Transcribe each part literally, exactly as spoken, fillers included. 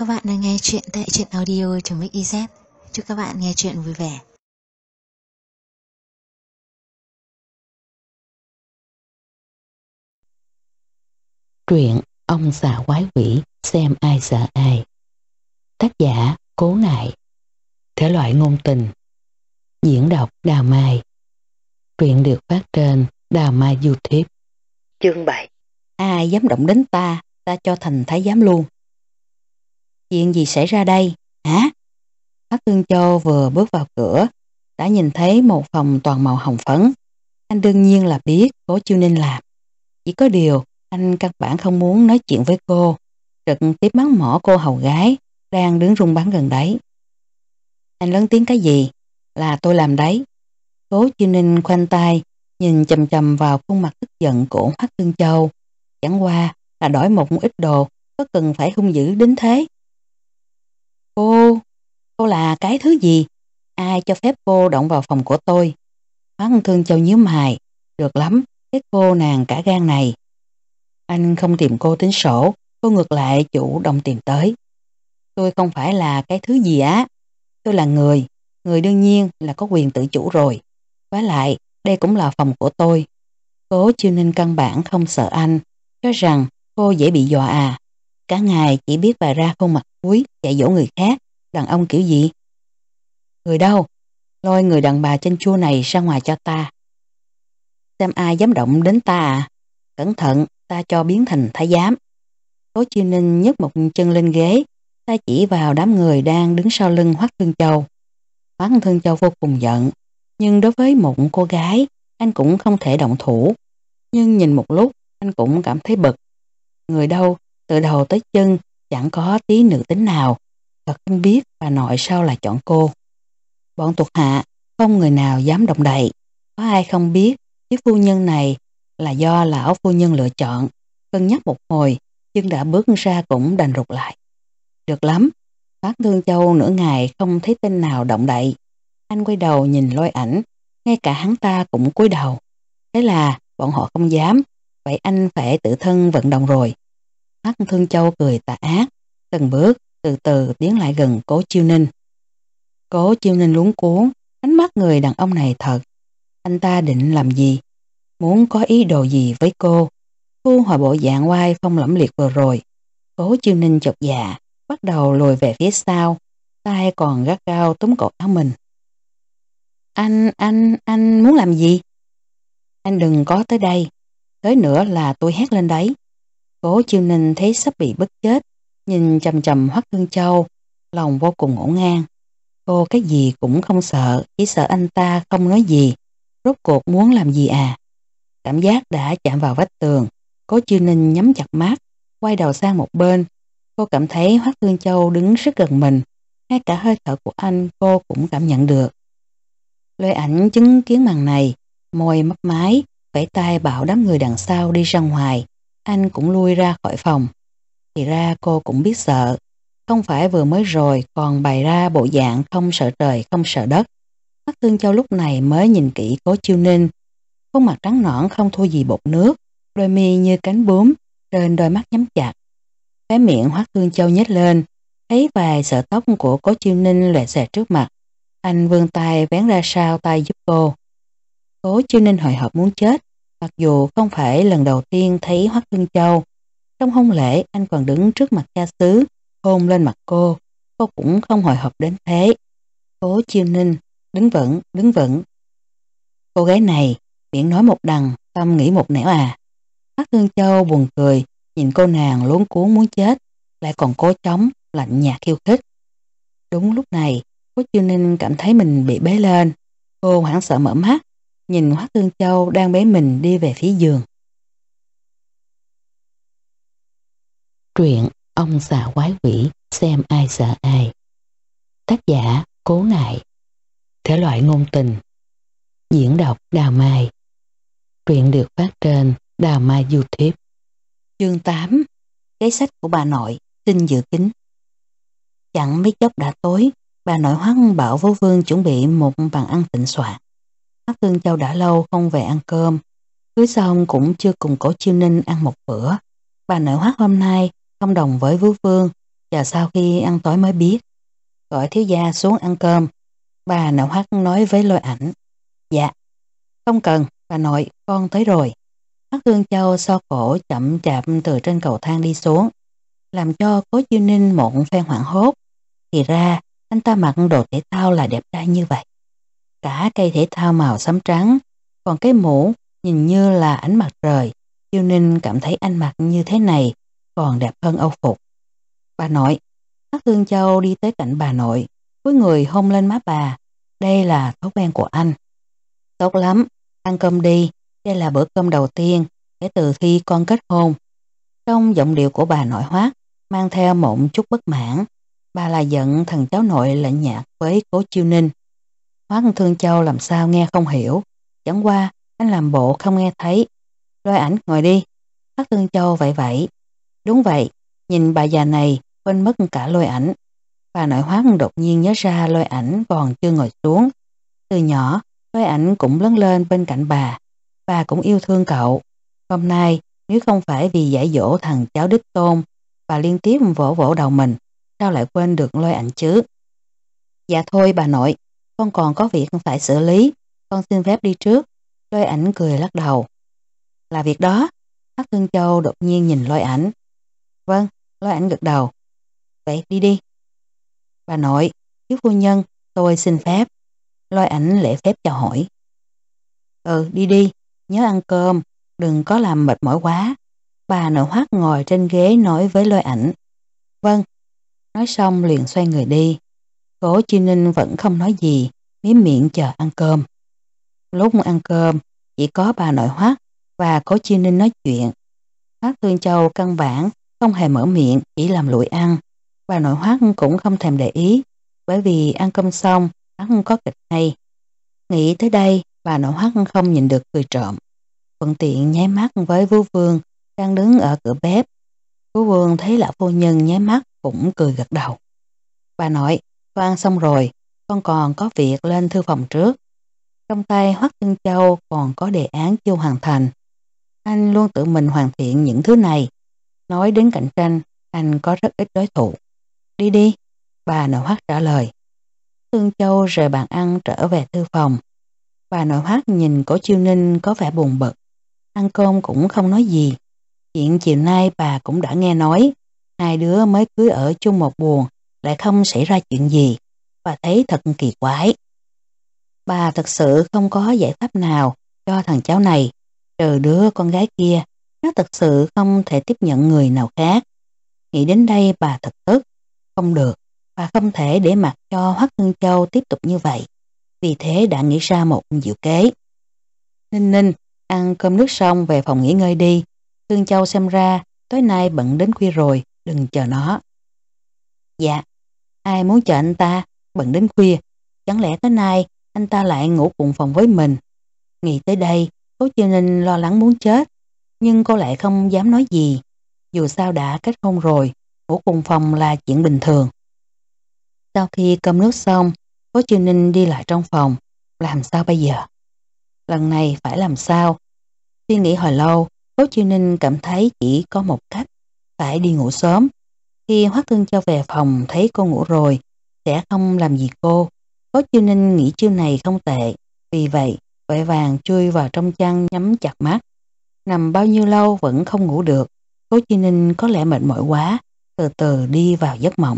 Các bạn đang nghe chuyện tại truyện audio.mixyz. Chúc các bạn nghe chuyện vui vẻ. Truyện Ông Xà Quái Quỷ xem ai sợ ai. Tác giả Cố Ngại. Thể loại ngôn tình. Diễn đọc Đào Mai. Truyện được phát trên Đào Mai YouTube. Chương bảy. Ai dám động đến ta, ta cho thành thái giám luôn. Chuyện gì xảy ra đây, hả? Hoắc Thương Châu vừa bước vào cửa, đã nhìn thấy một phòng toàn màu hồng phấn. Anh đương nhiên là biết Cố Chiêu Ninh làm. Chỉ có điều, anh căn bản không muốn nói chuyện với cô, trực tiếp mắng mỏ cô hầu gái đang đứng run bắn gần đấy. Anh lớn tiếng cái gì? Là tôi làm đấy. Cố Chiêu Ninh khoanh tay, nhìn chầm chầm vào khuôn mặt tức giận của Hoắc Thương Châu. Chẳng qua là đổi một ít đồ, có cần phải hung dữ đến thế? Cô, cô là cái thứ gì? Ai cho phép cô động vào phòng của tôi? Hoắc Thương Châu nhíu mày. Được lắm, cái cô nàng cả gan này. Anh không tìm cô tính sổ, cô ngược lại chủ động tìm tới. Tôi không phải là cái thứ gì á. Tôi là người, người đương nhiên là có quyền tự chủ rồi. Với lại, đây cũng là phòng của tôi. Cố Chiêu Ninh căn bản không sợ anh, cho rằng cô dễ bị dọa à. Cả ngày chỉ biết bày ra khuôn mặt cuối dạy dỗ người khác, đàn ông kiểu gì. Người đâu? Lôi người đàn bà trên chua này ra ngoài cho ta. Xem ai dám động đến ta à? Cẩn thận, ta cho biến thành thái giám. Cố Chiêu Ninh nhấc một chân lên ghế, ta chỉ vào đám người đang đứng sau lưng Hoắc Thương Châu. Hoắc Thương Châu vô cùng giận, nhưng đối với một cô gái, anh cũng không thể động thủ. Nhưng nhìn một lúc, anh cũng cảm thấy bực. Người đâu, từ đầu tới chân, chẳng có tí nữ tính nào. Thật không biết bà nội sao lại chọn cô. Bọn thuộc hạ, không người nào dám động đậy. Có ai không biết, chiếc phu nhân này là do lão phu nhân lựa chọn. Cân nhắc một hồi, chân đã bước ra cũng đành rụt lại. Được lắm, Hoắc Thương Châu nửa ngày không thấy tên nào động đậy. Anh quay đầu nhìn Lôi Ảnh, ngay cả hắn ta cũng cúi đầu. Thế là bọn họ không dám, vậy anh phải tự thân vận động rồi. Hoắc Thương Châu cười tà ác, từng bước từ từ tiến lại gần Cố Chiêu Ninh. Cố Chiêu Ninh luống cuống, ánh mắt người đàn ông này thật. Anh ta định làm gì? Muốn có ý đồ gì với cô? Thu hồi bộ dạng oai phong lẫm liệt vừa rồi. Cố Chiêu Ninh chột dạ, bắt đầu lùi về phía sau, tay còn gắt gao túm cổ áo mình. Anh, anh, anh muốn làm gì? Anh đừng có tới đây, tới nữa là tôi hét lên đấy. Cố Chiêu Ninh thấy sắp bị bức chết, nhìn chầm chầm Hoắc Thương Châu, lòng vô cùng ngổn ngang. Cô cái gì cũng không sợ, chỉ sợ anh ta không nói gì. Rốt cuộc muốn làm gì à? Cảm giác đã chạm vào vách tường. Cố Chiêu Ninh nhắm chặt mắt, quay đầu sang một bên. Cô cảm thấy Hoắc Thương Châu đứng rất gần mình. Ngay cả hơi thở của anh cô cũng cảm nhận được. Lôi Ảnh chứng kiến màn này, môi mấp máy, vẫy tay bảo đám người đằng sau đi ra ngoài. Anh cũng lui ra khỏi phòng. Thì ra cô cũng biết sợ. Không phải vừa mới rồi còn bày ra bộ dạng không sợ trời không sợ đất. Hoắc Thương Châu lúc này mới nhìn kỹ Cố Chiêu Ninh. Khuôn mặt trắng nõn không thua gì bột nước, đôi mi như cánh bướm, trên đôi mắt nhắm chặt. Cái miệng Hoắc Thương Châu nhếch lên, thấy vài sợi tóc của Cố Chiêu Ninh lệ xẹt trước mặt. Anh vươn tay vén ra sau tay giúp cô. Cố Chiêu Ninh hồi hộp muốn chết, mặc dù không phải lần đầu tiên thấy Hoắc Thương Châu. Trong hôn lễ anh còn đứng trước mặt cha xứ, hôn lên mặt cô, cô cũng không hồi hộp đến thế. Cố Chiêu Ninh, đứng vững, đứng vững. Cô gái này, miệng nói một đằng, tâm nghĩ một nẻo à. Hoắc Thương Châu buồn cười, nhìn cô nàng luống cuống muốn chết, lại còn cố chống, lạnh nhạt khiêu khích. Đúng lúc này, Cố Chiêu Ninh cảm thấy mình bị bế lên. Cô hoảng sợ mở mắt, nhìn Hoắc Thương Châu đang bế mình đi về phía giường. Truyện Ông Xà Quái Quỷ xem ai sợ ai. Tác giả Cố Ngại. Thể loại ngôn tình. Diễn đọc Đào Mai. Truyện được phát trên Đào Mai YouTube. Chương tám. Cái sách của bà nội, xin dự kính. Chẳng mấy chốc đã tối, bà nội Hoắc bảo Vô Vương chuẩn bị một bàn ăn thịnh soạn. Hoắc Thương Châu đã lâu không về ăn cơm, cưới xong cũng chưa cùng Cố Chiêu Ninh ăn một bữa. Bà nội Hoắc hôm nay không đồng với Vô Vương, chờ sau khi ăn tối mới biết. Gọi thiếu gia xuống ăn cơm. Bà Nội Hoắc nói với Lôi Ảnh. Dạ, không cần, bà nội, con tới rồi. Hoắc Thương Châu so cổ chậm chạp từ trên cầu thang đi xuống, làm cho Cố Chiêu Ninh một phen hoảng hốt. Thì ra, anh ta mặc đồ thể thao là đẹp trai như vậy. Cả cây thể thao màu xám trắng, còn cái mũ nhìn như là ánh mặt trời. Chiêu Ninh cảm thấy anh mặc như thế này còn đẹp hơn âu phục. Bà nội, Hoắc Thương Châu đi tới cạnh bà nội, cúi người hôn lên má bà. Đây là thói quen của anh. Tốt lắm, ăn cơm đi, đây là bữa cơm đầu tiên kể từ khi con kết hôn. Trong giọng điệu của bà nội Hoắc mang theo một chút bất mãn. Bà là giận thằng cháu nội lạnh nhạt với Cố Chiêu Ninh. Hoắc Thương Châu làm sao nghe không hiểu, chẳng qua anh làm bộ không nghe thấy. Lôi Ảnh ngồi đi. Hoắc Thương Châu vậy vậy. Đúng vậy, nhìn bà già này quên mất cả Lôi Ảnh. Bà nội Hoắc đột nhiên nhớ ra Lôi Ảnh còn chưa ngồi xuống. Từ nhỏ, Lôi Ảnh cũng lớn lên bên cạnh bà. Bà cũng yêu thương cậu. Hôm nay, nếu không phải vì dạy dỗ thằng cháu đích tôn, bà liên tiếp vỗ vỗ đầu mình, sao lại quên được Lôi Ảnh chứ? Dạ thôi bà nội, con còn có việc phải xử lý, con xin phép đi trước. Lôi Ảnh cười lắc đầu. Là việc đó. Hoắc Thương Châu đột nhiên nhìn Lôi Ảnh. Vâng, Lôi Ảnh gật đầu. Vậy đi đi. Bà nội, thiếu phu nhân, tôi xin phép. Lôi Ảnh lễ phép chào hỏi. Ừ, đi đi, nhớ ăn cơm, đừng có làm mệt mỏi quá. Bà nội Hoắc ngồi trên ghế nói với Lôi Ảnh. Vâng. Nói xong liền xoay người đi. Cố Chiêu Ninh vẫn không nói gì, miếm miệng chờ ăn cơm. Lúc ăn cơm, chỉ có bà nội Hoắc và Cố Chiêu Ninh nói chuyện. Hoắc Thương Châu căn bản không hề mở miệng, chỉ làm lụi ăn. Bà nội Hoắc cũng không thèm để ý, bởi vì ăn cơm xong, hắn có kịch hay. Nghĩ tới đây, bà nội Hoắc không nhìn được cười trộm. Thuận tiện nháy mắt với Vú Vương đang đứng ở cửa bếp. Vú Vương thấy lão phu nhân nháy mắt cũng cười gật đầu. Bà nội, con ăn xong rồi, con còn có việc lên thư phòng trước. Trong tay Hoắc Thương Châu còn có đề án chưa hoàn thành. Anh luôn tự mình hoàn thiện những thứ này. Nói đến cạnh tranh, anh có rất ít đối thủ. Đi đi, bà nội Hoắc trả lời. Thương Châu rời bàn ăn trở về thư phòng. Bà nội Hoắc nhìn Cố Chiêu Ninh có vẻ buồn bực. Ăn cơm cũng không nói gì. Chuyện chiều nay bà cũng đã nghe nói. Hai đứa mới cưới ở chung một buồng, lại không xảy ra chuyện gì. Bà thấy thật kỳ quái. Bà thật sự không có giải pháp nào cho thằng cháu này. Trừ đứa con gái kia, nó thật sự không thể tiếp nhận người nào khác. Nghĩ đến đây bà thật tức. Không được, bà không thể để mặc cho Hoắc Thương Châu tiếp tục như vậy. Vì thế đã nghĩ ra một diệu kế. Ninh Ninh, ăn cơm nước xong về phòng nghỉ ngơi đi. Thương Châu xem ra tối nay bận đến khuya rồi, đừng chờ nó. Dạ, ai muốn chờ anh ta bận đến khuya? Chẳng lẽ tối nay anh ta lại ngủ cùng phòng với mình? Nghĩ tới đây, Cố Chiêu Ninh lo lắng muốn chết, nhưng cô lại không dám nói gì. Dù sao đã kết hôn rồi, ngủ cùng phòng là chuyện bình thường. Sau khi cơm nước xong, Cố Chiêu Ninh đi lại trong phòng. Làm sao bây giờ? Lần này phải làm sao? Suy nghĩ hồi lâu, Cố Chiêu Ninh cảm thấy chỉ có một cách, phải đi ngủ sớm. Khi Hoắc Thương Châu về phòng thấy cô ngủ rồi, sẽ không làm gì cô. Cố Chiêu Ninh nghĩ chiêu này không tệ, vì vậy vội vàng chui vào trong chăn nhắm chặt mắt. Nằm bao nhiêu lâu vẫn không ngủ được. Cố Chiêu Ninh có lẽ mệt mỏi quá, từ từ đi vào giấc mộng.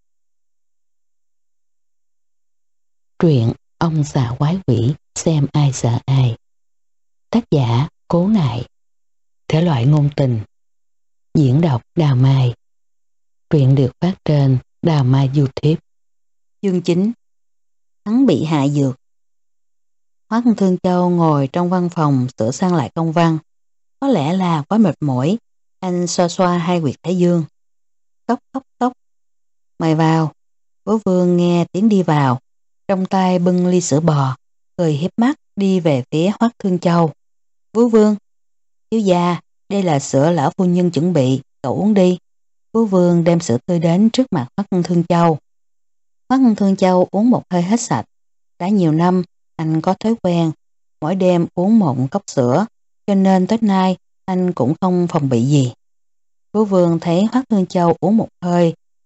Truyện Ông Già Quái Quỷ, xem ai sợ ai. Tác giả Cố Nại. Thể loại ngôn tình. Diễn đọc Đào Mai. Truyện được phát trên Đào Mai YouTube. Chương chín. Hắn bị hạ dược. Hoắc Thương Châu ngồi trong văn phòng sửa sang lại công văn. Có lẽ là quá mệt mỏi, anh xoa xoa hai huyệt thái dương. Cốc cốc cốc. Mời vào. Bố Vương nghe tiếng đi vào, trong tay bưng ly sữa bò, cười hiếp mắt đi về phía Hoắc Thương Châu. Bố Vương, thiếu gia, đây là sữa lão phu nhân chuẩn bị, cậu uống đi. Bố Vương đem sữa tươi đến trước mặt Hoắc Thương Châu. Hoắc Thương Châu uống một hơi hết sạch. Đã nhiều năm, anh có thói quen, mỗi đêm uống một cốc sữa, cho nên tới nay anh cũng không phòng bị gì. Bố Vương thấy Hoắc Thương Châu uống một hơi,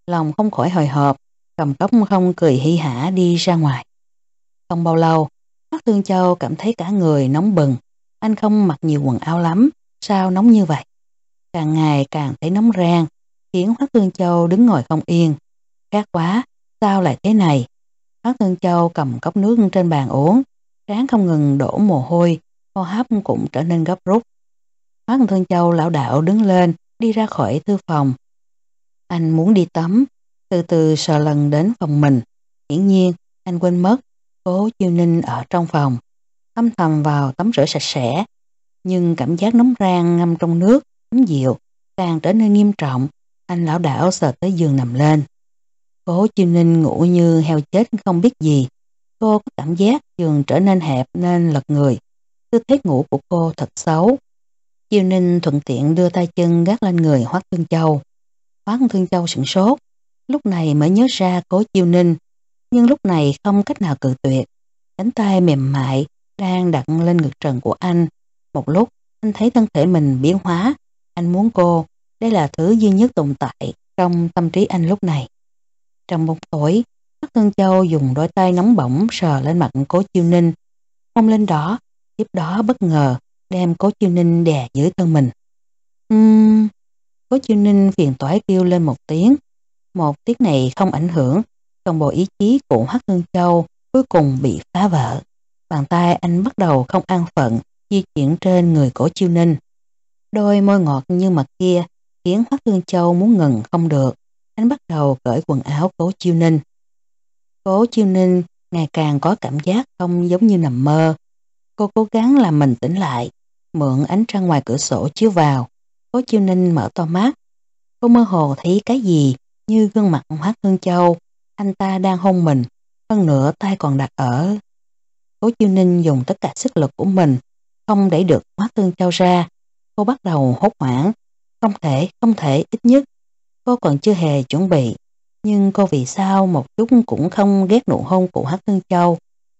lòng không khỏi hồi hộp, cầm cốc không cười hi hả đi ra ngoài. Không bao lâu, Hoắc Thương Châu cảm thấy cả người nóng bừng. Anh không mặc nhiều quần áo lắm, sao nóng như vậy? Càng ngày càng thấy nóng rang, khiến Hoắc Thương Châu đứng ngồi không yên. Khát quá, sao lại thế này? Hoắc Thương Châu cầm cốc nước trên bàn uống, trán không ngừng đổ mồ hôi, hô hấp cũng trở nên gấp rút. Hoắc Thương Châu lảo đảo đứng lên, đi ra khỏi thư phòng. Anh muốn đi tắm, từ từ sờ lần đến phòng mình. Hiển nhiên, anh quên mất Cố Chiêu Ninh ở trong phòng. Âm thầm vào tắm rửa sạch sẽ, nhưng cảm giác nóng rang ngâm trong nước, ấm dịu, càng trở nên nghiêm trọng. Anh lảo đảo sờ tới giường nằm lên. Cố Chiêu Ninh ngủ như heo chết không biết gì. Cô có cảm giác giường trở nên hẹp nên lật người. Tư thế ngủ của cô thật xấu. Chiêu Ninh thuận tiện đưa tay chân gác lên người Hoắc Thương Châu. Hoắc Thương Châu sửng sốt, lúc này mới nhớ ra Cố Chiêu Ninh, nhưng lúc này không cách nào cự tuyệt. Cánh tay mềm mại đang đặt lên ngực trần của anh. Một lúc, anh thấy thân thể mình biến hóa. Anh muốn cô, đây là thứ duy nhất tồn tại trong tâm trí anh lúc này. Trong bóng tối, Hoắc Thương Châu dùng đôi tay nóng bỏng sờ lên mặt Cố Chiêu Ninh, hôn lên đó, tiếp đó bất ngờ đem Cố Chiêu Ninh đè dưới thân mình. Uhm... Cố Chiêu Ninh phiền toái kêu lên một tiếng. Một tiếng này không ảnh hưởng, toàn bộ ý chí của Hoắc Thương Châu cuối cùng bị phá vỡ. Bàn tay anh bắt đầu không an phận di chuyển trên người Cố Chiêu Ninh. Đôi môi ngọt như mật kia khiến Hoắc Thương Châu muốn ngừng không được. Anh bắt đầu cởi quần áo Cố Chiêu Ninh. Cố Chiêu Ninh ngày càng có cảm giác không giống như nằm mơ. Cô cố gắng làm mình tỉnh lại, mượn ánh trăng ngoài cửa sổ chiếu vào. Cố Chiêu Ninh mở to mắt. Cô mơ hồ thấy cái gì như gương mặt Hoắc Thương Châu. Anh ta đang hôn mình, hơn nữa tay còn đặt ở. Cố Chiêu Ninh dùng tất cả sức lực của mình, không đẩy được Hoắc Thương Châu ra. Cô bắt đầu hốt hoảng. Không thể, không thể, ít nhất cô còn chưa hề chuẩn bị. Nhưng cô vì sao một chút cũng không ghét nụ hôn của Hoắc Thương Châu.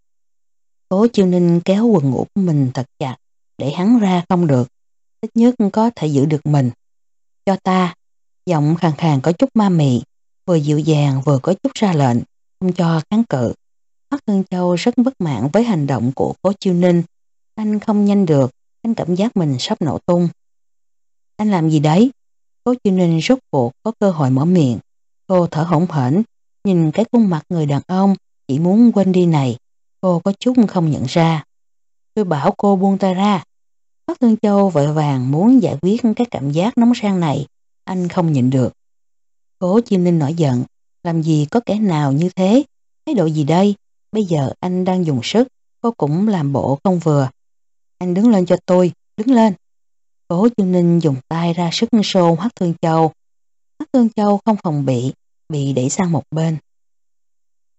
Cố Chiêu Ninh kéo quần ngủ của mình thật chặt, để hắn ra không được. Ít nhất có thể giữ được mình. Cho ta, giọng khàn khàn có chút ma mị, vừa dịu dàng vừa có chút ra lệnh, không cho kháng cự. Hoắc Thương Châu rất bất mãn với hành động của Cố Chiêu Ninh. Anh không nhanh được, anh cảm giác mình sắp nổ tung. Anh làm gì đấy? Cố Chiêu Ninh rốt cuộc có cơ hội mở miệng. Cô thở hổn hển, nhìn cái khuôn mặt người đàn ông chỉ muốn quên đi này. Cô có chút không nhận ra. Tôi bảo cô buông tay ra. Hoắc Thương Châu vội vàng muốn giải quyết cái cảm giác nóng rang này. Anh không nhịn được. Cố Chiêu Ninh nổi giận. Làm gì có kẻ nào như thế? Thái độ gì đây? Bây giờ anh đang dùng sức. Cô cũng làm bộ không vừa. Anh đứng lên cho tôi. Đứng lên. Cố Chiêu Ninh dùng tay ra sức xô Hoắc Thương Châu. Hoắc Thương Châu không phòng bị, bị đẩy sang một bên.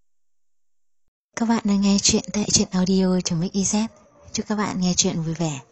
Các bạn đang nghe chuyện tại truyện audio.mixyz. Chúc các bạn nghe chuyện vui vẻ.